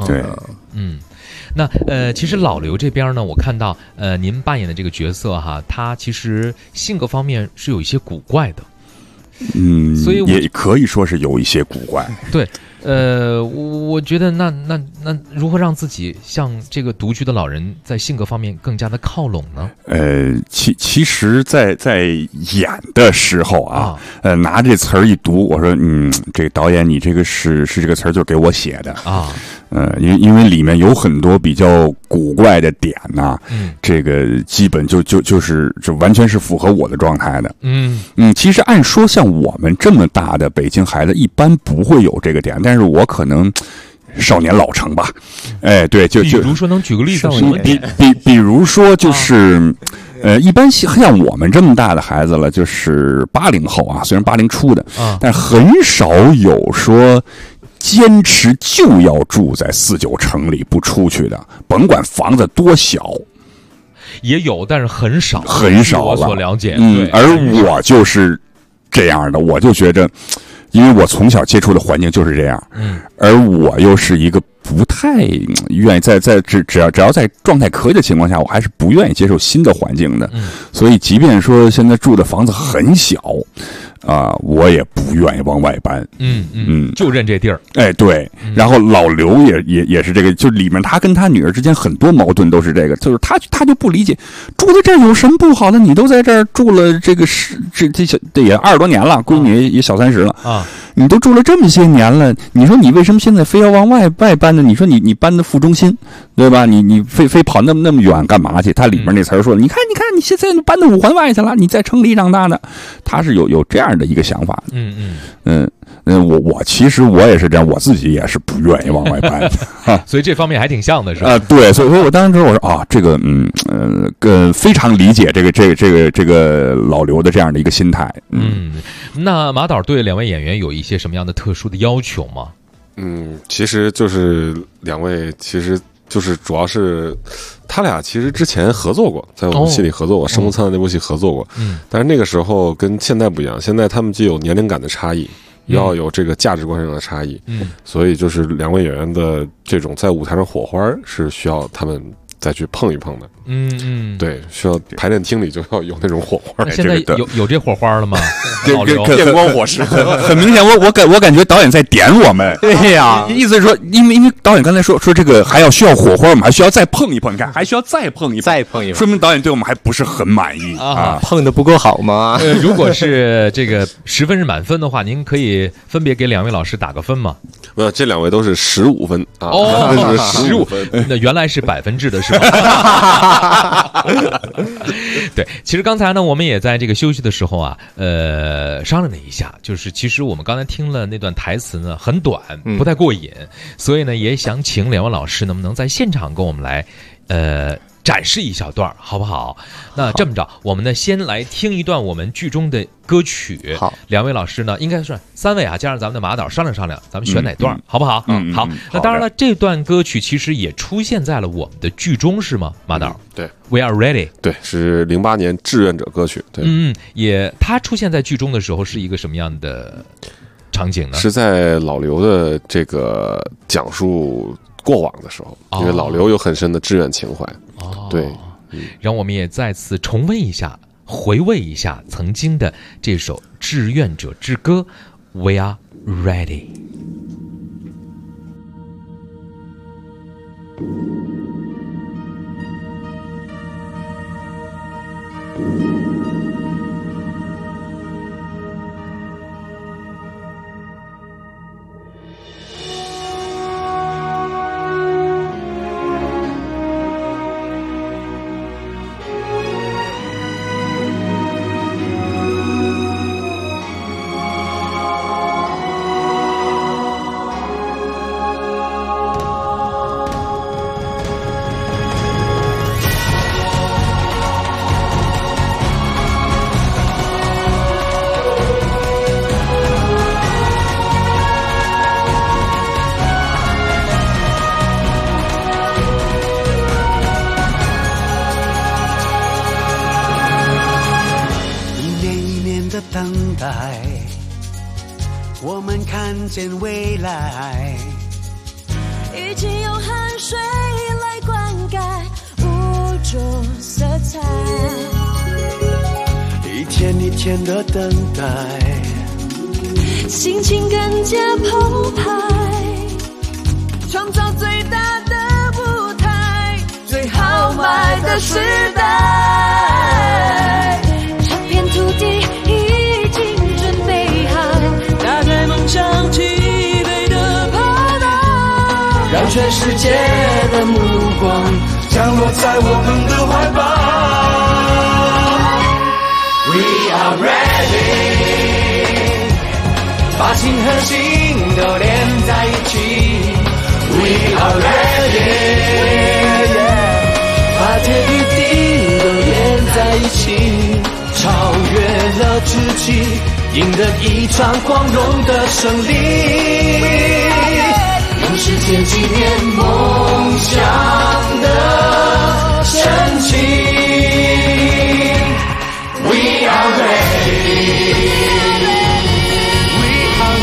那其实老刘这边呢，我看到您扮演的这个角色哈，他其实性格方面是有一些古怪的，所以也可以说是有一些古怪。 对。我觉得那如何让自己像这个独居的老人在性格方面更加的靠拢呢？ 其实在演的时候拿这词儿一读，我说这个导演你这个是这个词儿就给我写的因为里面有很多比较古怪的点呐，这个基本就是完全是符合我的状态的。其实按说像我们这么大的北京孩子，一般不会有这个点，但是我可能少年老成吧。对，比如说能举个例子？ 比如说就是一般像我们这么大的孩子了，就是80后啊，虽然80出的，但是很少有说坚持就要住在4-9城里不出去的，甭管房子多小。 也有，但是很少了。我所了解。 而我就是这样的，我就觉着，因为我从小接触的环境就是这样，而我又是一个不太愿意在只要在状态可以的情况下，我还是不愿意接受新的环境的。所以即便说现在住的房子很小我也不愿意往外搬。 就认这地儿。 对。然后老刘也是这个，就里面他跟他女儿之间很多矛盾都是这个，就是他就不理解，住在这儿有什么不好的？你都在这儿住了这也20多年了，闺女也小30了你都住了这么些年了，你说你为什么现在非要往外搬呢？你说你搬到副中心，对吧？你非跑那么远干嘛去？他里面那词儿说，你看你现在搬到5环外去了，你在城里长大的，他是有这样的一个想法。我其实我也是这样，我自己也是不愿意往外搬所以这方面还挺像的，是吧？ 对，所以我当时我说这个非常理解这个老刘的这样的一个心态。 那马导对2位演员有一些什么样的特殊的要求吗？ 其实就是2位，其实就是主要是他俩其实之前合作过，在我们戏里合作过，生木仓的那部戏合作过。但是那个时候跟现在不一样，现在他们既有年龄感的差异，要有这个价值观上的差异。所以就是2位演员的这种在舞台上火花是需要他们再去碰一碰的。对，需要排练厅里就要有那种火花。 现在有这火花了吗？ 电光火石， 很明显，我感觉导演在点我们。 对呀， 意思是说，因为导演刚才说这个还需要火花，我们还需要再碰一碰，你看还需要再碰一碰，说明导演对我们还不是很满意碰的不够好吗？ 如果是这个10分是满分的话，您可以分别给2位老师打个分吗？ 没有，这2位都是15分 15分，那原来是100分制的是对，其实刚才呢，我们也在这个休息的时候啊，商量了一下，就是其实我们刚才听了那段台词呢，很短，不太过瘾，所以呢，也想请两位老师能不能在现场跟我们来，展示一小段，好不好？那这么着，我们呢先来听一段我们剧中的歌曲。 好， 两位老师呢应该算3位啊，加上咱们的马导商量商量，咱们选哪段，好不好？好。那当然了，这段歌曲其实也出现在了我们的剧中，是吗？马导？ 对 ，We Are Ready。 对，是08年志愿者歌曲。对， 也它出现在剧中的时候是一个什么样的场景呢？ 是在老刘的这个讲述过往的时候，因为老刘有很深的志愿情怀。对， 让我们也再次重温一下、回味一下曾经的这首《志愿者之歌》，We Are Ready。 我们看见未来， 一起用汗水来灌溉无种色彩， 一天一天的等待， 心情更加澎湃，创造最大的舞台，最豪迈的时代。这片土地已经准备好，打开梦想起飞的跑道， 让全世界的目光降落在我们的怀抱。We are ready， 把心和心都连在一起。We are ready， 把天与地都连在一起，超越了自己，赢得一场光荣的胜利，用时间纪念梦想的深情。We are ready，We are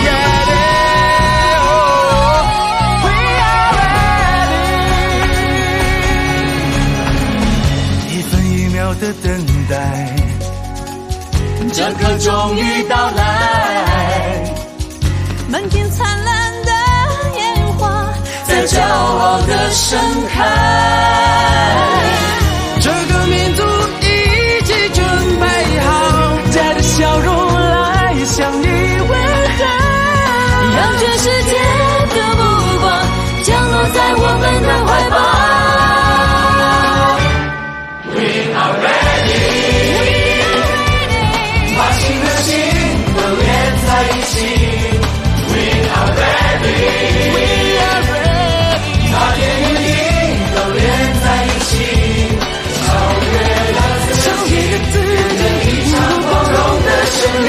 ready，We are ready， 一分一秒的等待，这刻终于到来， 满天灿烂的烟花在骄傲的盛开，这个民族已经准备好，带着笑容来向你问候， 让全世界的目光降落在我们的怀抱。 We are ready， 把心和心都连在一起。We are ready， 把天与地都连在一起，超越了自己，赢得一场光荣的胜利，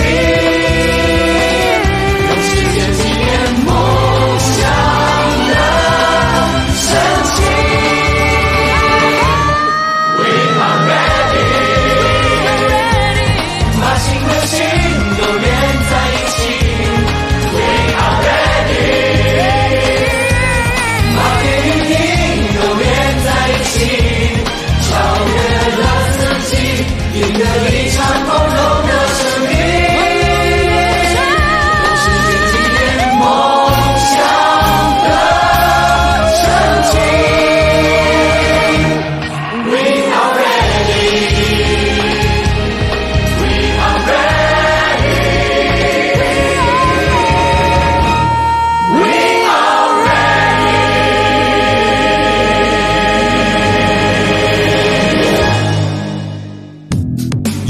用时间纪念梦想的深情。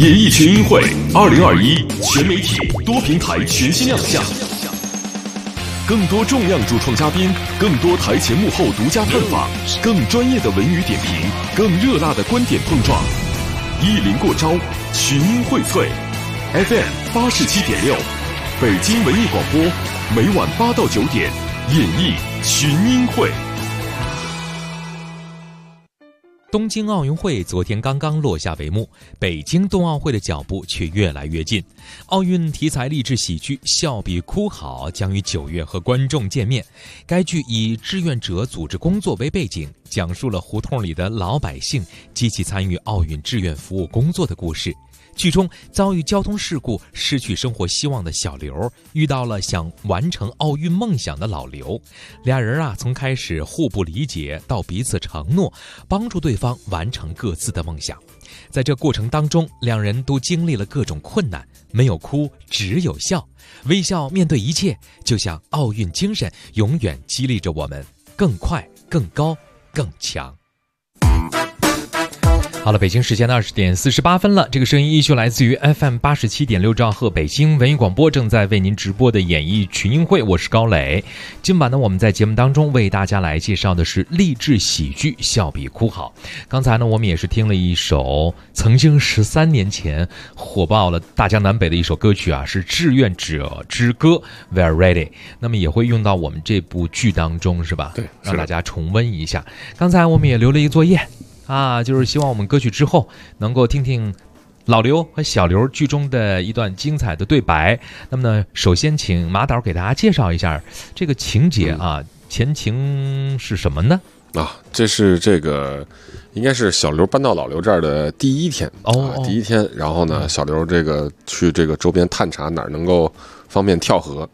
演艺群英会2021全媒体多平台全新亮相，更多重量主创嘉宾，更多台前幕后独家探访，更专业的文娱点评，更热辣的观点碰撞，一临过招，群英荟萃。FM 87.6，北京文艺广播，每晚8到9点，演艺群英会。 东京奥运会昨天刚刚落下帷幕，北京冬奥会的脚步却越来越近。奥运题材励志喜剧《笑比哭好》将于9月和观众见面。该剧以志愿者组织工作为背景，讲述了胡同里的老百姓积极参与奥运志愿服务工作的故事。剧中遭遇交通事故失去生活希望的小刘遇到了想完成奥运梦想的老刘，俩人从开始互不理解到彼此承诺，帮助对方完成各自的梦想。在这过程当中，两人都经历了各种困难，没有哭，只有笑，微笑面对一切，就像奥运精神永远激励着我们更快、更高、更强。好了，北京时间的20点48分了。这个声音依旧来自于 FM 87.6兆赫北京文艺广播，正在为您直播的演艺群英会，我是高磊。今晚呢，我们在节目当中为大家来介绍的是励志喜剧《笑比哭好》。刚才呢，我们也是听了一首曾经13年前火爆了大江南北的一首歌曲是志愿者之歌 We're Ready， 那么也会用到我们这部剧当中，是吧？ 对， 让大家重温一下。刚才我们也留了一个作业就是希望我们歌曲之后能够听听老刘和小刘剧中的一段精彩的对白。那么呢，首先请马导给大家介绍一下这个情节前情是什么呢？ 这是这个应该是小刘搬到老刘这儿的第一天第一天，然后呢，小刘这个去这个周边探查哪儿能够方便跳河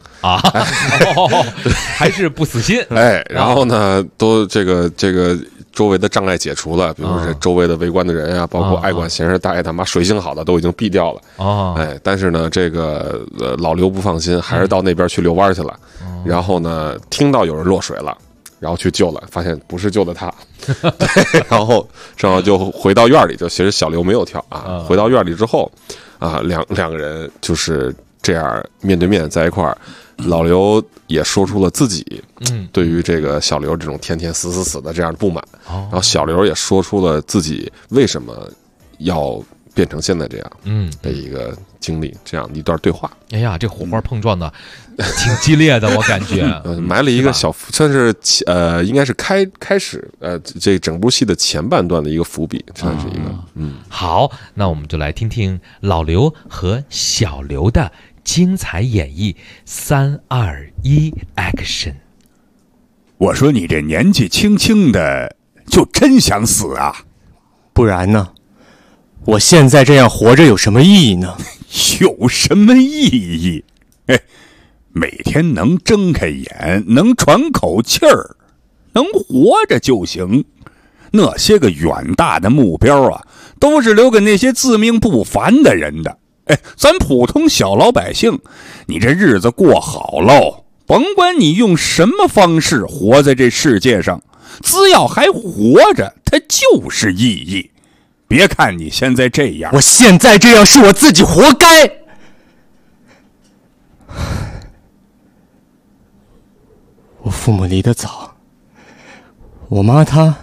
还是不死心然后呢，都这个周围的障碍解除了，比如说这周围的围观的人包括爱管闲事大爷他妈水性好的都已经避掉了但是呢，这个老刘不放心，还是到那边去遛弯去了。然后呢，听到有人落水了，然后去救了，发现不是救的他对，然后正好就回到院里，就其实小刘没有跳回到院里之后两个人就是这样面对面在一块儿。老刘也说出了自己对于这个小刘这种天天死的这样的不满，然后小刘也说出了自己为什么要变成现在这样的一个经历，这样一段对话。 哎呀，这火花碰撞的挺激烈的，我感觉埋了一个小算是应该是开始这整部戏的前半段的一个伏笔，算是一个好，那我们就来听听老刘和小刘的精彩演绎。3、2、1 ，Action！ 我说你这年纪轻轻的，就真想死啊？ 不然呢？我现在这样活着有什么意义呢？ 有什么意义？每天能睁开眼，能喘口气儿，能活着就行。那些个远大的目标都是留给那些自命不凡的人的。咱普通小老百姓，你这日子过好喽，甭管你用什么方式活在这世界上，只要还活着，它就是意义。别看你现在这样， 我现在这样是我自己活该。我父母离得早，我妈她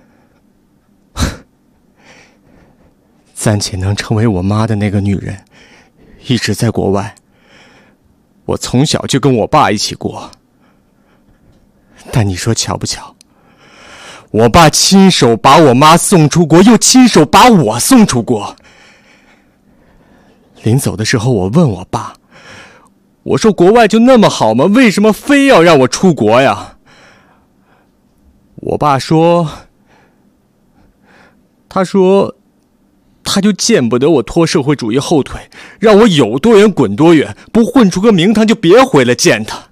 暂且能成为我妈的那个女人一直在国外，我从小就跟我爸一起过。但你说巧不巧，我爸亲手把我妈送出国，又亲手把我送出国。临走的时候，我问我爸，我说国外就那么好吗？为什么非要让我出国呀？我爸说，他就见不得我拖社会主义后腿，让我有多远滚多远，不混出个名堂就别回来见他。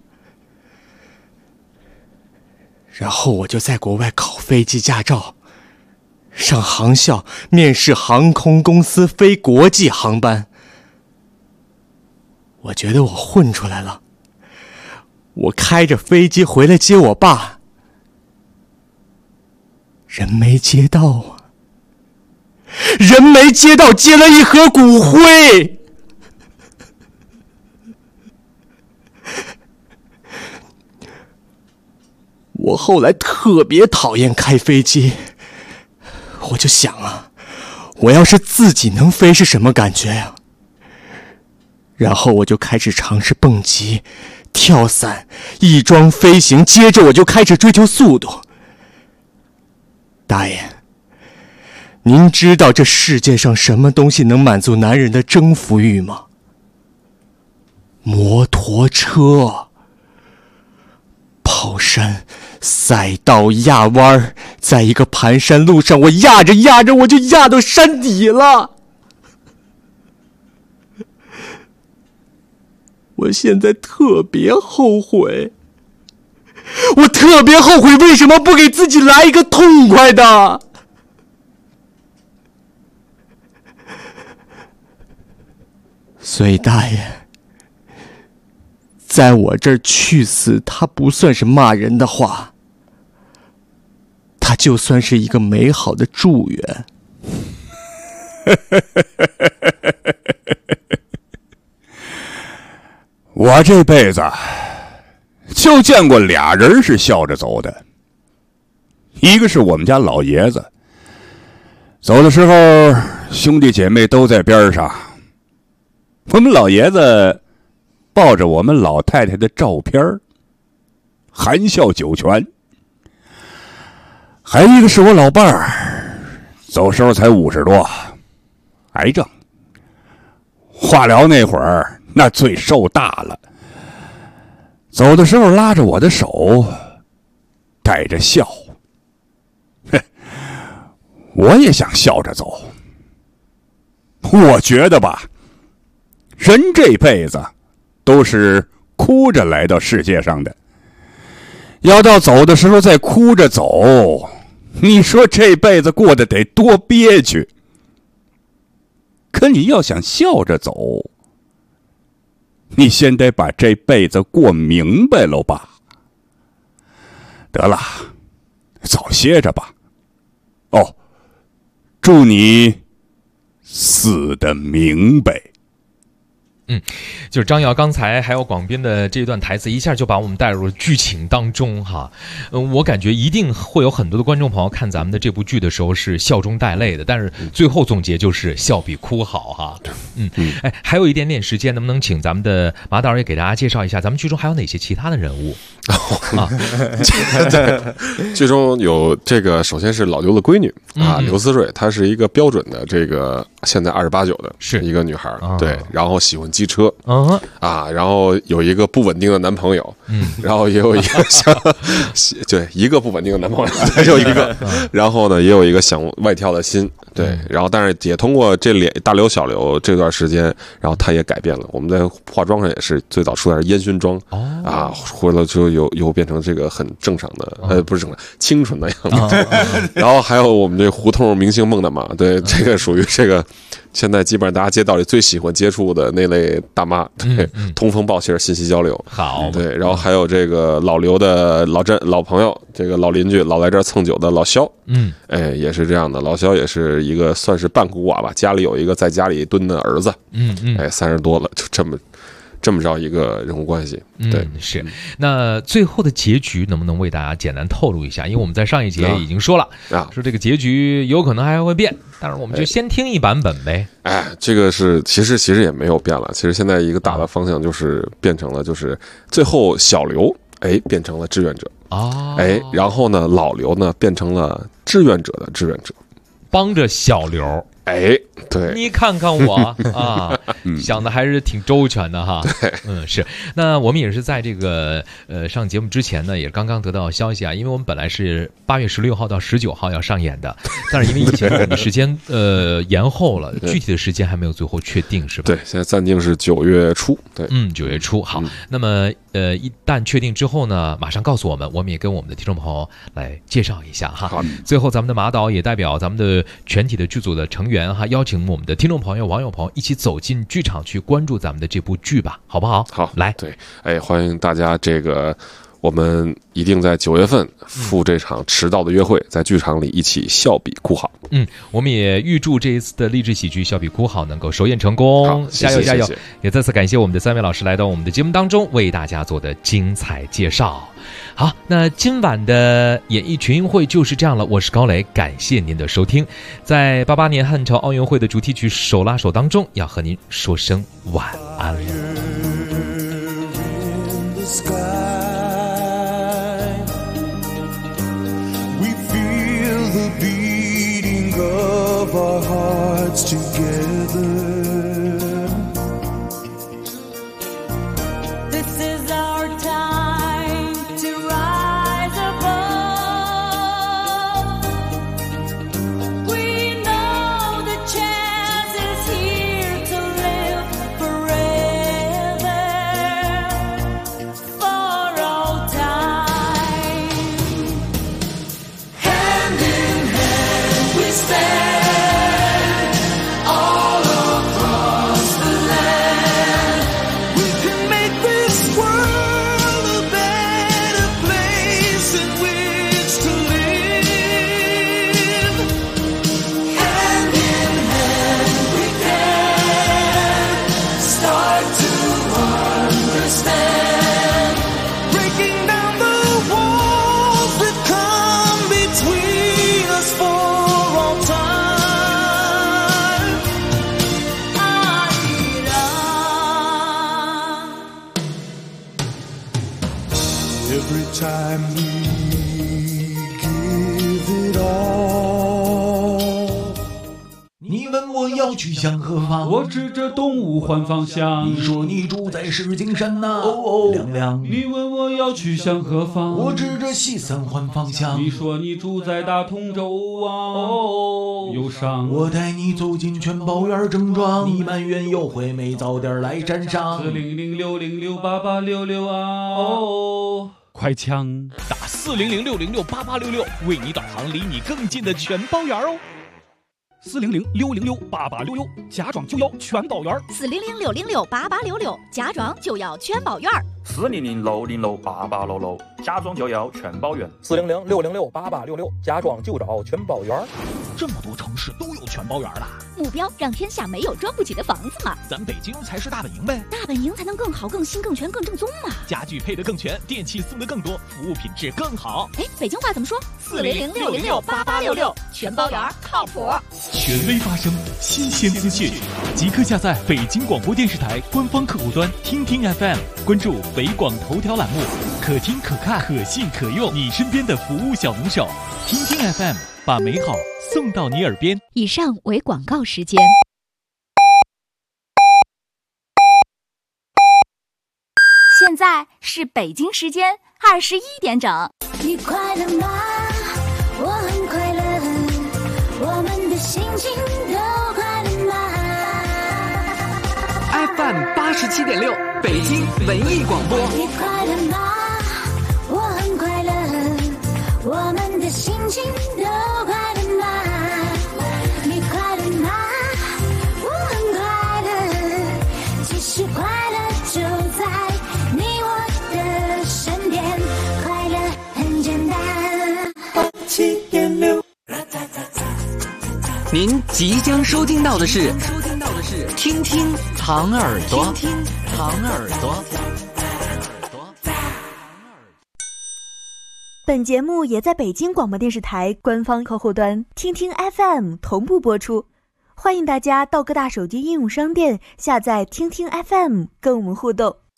然后我就在国外考飞机驾照，上航校，面试航空公司飞国际航班。我觉得我混出来了，我开着飞机回来接我爸，人没接到人没接到，接了一盒骨灰。我后来特别讨厌开飞机，我就想啊，我要是自己能飞是什么感觉呀？然后我就开始尝试蹦极、跳伞、翼装飞行，接着我就开始追求速度。大爷，您知道这世界上什么东西能满足男人的征服欲吗？摩托车。跑山、赛道、压弯，在一个盘山路上，我压着压着，我就压到山底了。我现在特别后悔，我特别后悔，为什么不给自己来一个痛快的？所以大爷，在我这儿去死，他不算是骂人的话，他就算是一个美好的祝愿。 我这辈子就见过俩人是笑着走的，一个是我们家老爷子，走的时候兄弟姐妹都在边上，我们老爷子抱着我们老太太的照片，含笑九泉。还有一个是我老伴儿，走时候才50多，癌症，化疗那会儿那罪受大了，走的时候拉着我的手，带着笑。我也想笑着走。我觉得吧，人这辈子都是哭着来到世界上的，要到走的时候再哭着走，你说这辈子过得得多憋屈。可你要想笑着走，你先得把这辈子过明白了吧。得了，早歇着吧。哦，祝你死得明白。 就是张瑶刚才还有广斌的这段台词，一下就把我们带入了剧情当中哈。我感觉一定会有很多的观众朋友看咱们的这部剧的时候是笑中带泪的，但是最后总结就是笑比哭好哈。还有一点点时间，能不能请咱们的马导也给大家介绍一下咱们剧中还有哪些其他的人物？ 剧中有这个，首先是老刘的闺女啊，刘思睿，她是一个标准的这个现在28、9的，是一个女孩，对，然后喜欢机车，然后有一个不稳定的男朋友，然后也有一个对，一个不稳定的男朋友，还有一个，然后呢，也有一个想外跳的心，对，然后但是也通过这大刘小刘这段时间，然后她也改变了。我们在化妆上也是最早出来是烟熏妆，回来就又变成这个很正常的，不是正常，清纯的样子。然后还有我们这胡同明星梦的嘛，对，这个属于这个现在基本上大家街道里最喜欢接触的那类大妈，对，通风报信，信息交流， 好， 对，然后还有这个老刘的老朋友，这个老邻居，老来这儿蹭酒的老肖，也是这样的，老肖也是一个算是半孤寡吧，家里有一个在家里蹲的儿子，30多了，就这么着一个人物关系，对， 是。那最后的结局能不能为大家简单透露一下？因为我们在上一节已经说了说这个结局有可能还会变，但是我们就先听一版本呗。 这个是其实也没有变了。其实现在一个大的方向就是变成了，就是最后小刘变成了志愿者然后呢老刘呢变成了志愿者的志愿者， 帮着小刘。 对， 你看看我啊，想的还是挺周全的哈。是。那我们也是在这个上节目之前呢，也刚刚得到消息啊，因为我们本来是8月16号到19号要上演的，但是因为疫情我们的时间延后了，具体的时间还没有最后确定，是吧？ 对，现在暂定是9月初。对 ，9月初。好，那么一旦确定之后呢，马上告诉我们，我们也跟我们的听众朋友来介绍一下哈。 好， 最后咱们的马导也代表咱们的全体的剧组的成员邀请我们的听众朋友、网友朋友一起走进剧场去关注咱们的这部剧吧，好不好？ 好， 来， 对，欢迎大家这个我们一定在9月份赴这场迟到的约会，在剧场里一起笑比哭好。 我们也预祝这一次的励志喜剧笑比哭好能够首演成功，加油加油！也再次感谢我们的3位老师来到我们的节目当中，为大家做的精彩介绍。好，那今晚的演艺群英会就是这样了，我是高磊，感谢您的收听。在88年汉城奥运会的主题曲《手拉手》当中，要和您说声晚安。 Of our hearts together. This is our time to rise above. We know the chance is here to live forever, for all time. Hand in hand we stand. Every time we give it all. 你问我要去向何方， 我指着东吴换方向。 你说你住在石景山呐，亮亮。 你问我要去向何方， 我指着西三环方向。 你说你住在大同州啊，忧伤。 我带你走进全宝园正庄，你埋怨优惠没早点来沾上。 40060688666啊，快枪打40060688666，为你导航离你更近的全宝园哦。 40060688666，家装就要全宝园。 40060688666，家装就要全宝园。 40060688666，家装就要全宝园。 40060668866，家装就找全宝园。 这么多城市都有全宝园了， 目标让天下没有装不起的房子嘛。 咱北京才是大本营呗， 大本营才能更好、更新、更全、更正宗嘛。 家具配得更全，电器送得更多，服务品质更好。 北京话怎么说？40060668866，全宝园靠谱。 权威发声，新鲜资讯，即刻下载北京广播电视台官方客户端听听 FM， 关注北广头条栏目，可听可看可信可用，你身边的服务小能手。听听 FM， 把美好送到你耳边。 以上为广告时间。 现在是北京时间21点整。 你快乐吗？我很快乐，我们的心情都快乐吗？ FM 87.6，北京文艺广播。 你快乐吗？我很快乐，我们的心情都快乐吗？你快乐吗？我很快乐，其实快乐就在你我的身边，快乐很简单。87.6。 您即将收听到的是听听糖耳朵，听听糖耳朵。 本节目也在北京广播电视台官方客户端听听 FM 同步播出，欢迎大家到各大手机应用商店下载听听 FM 跟我们互动。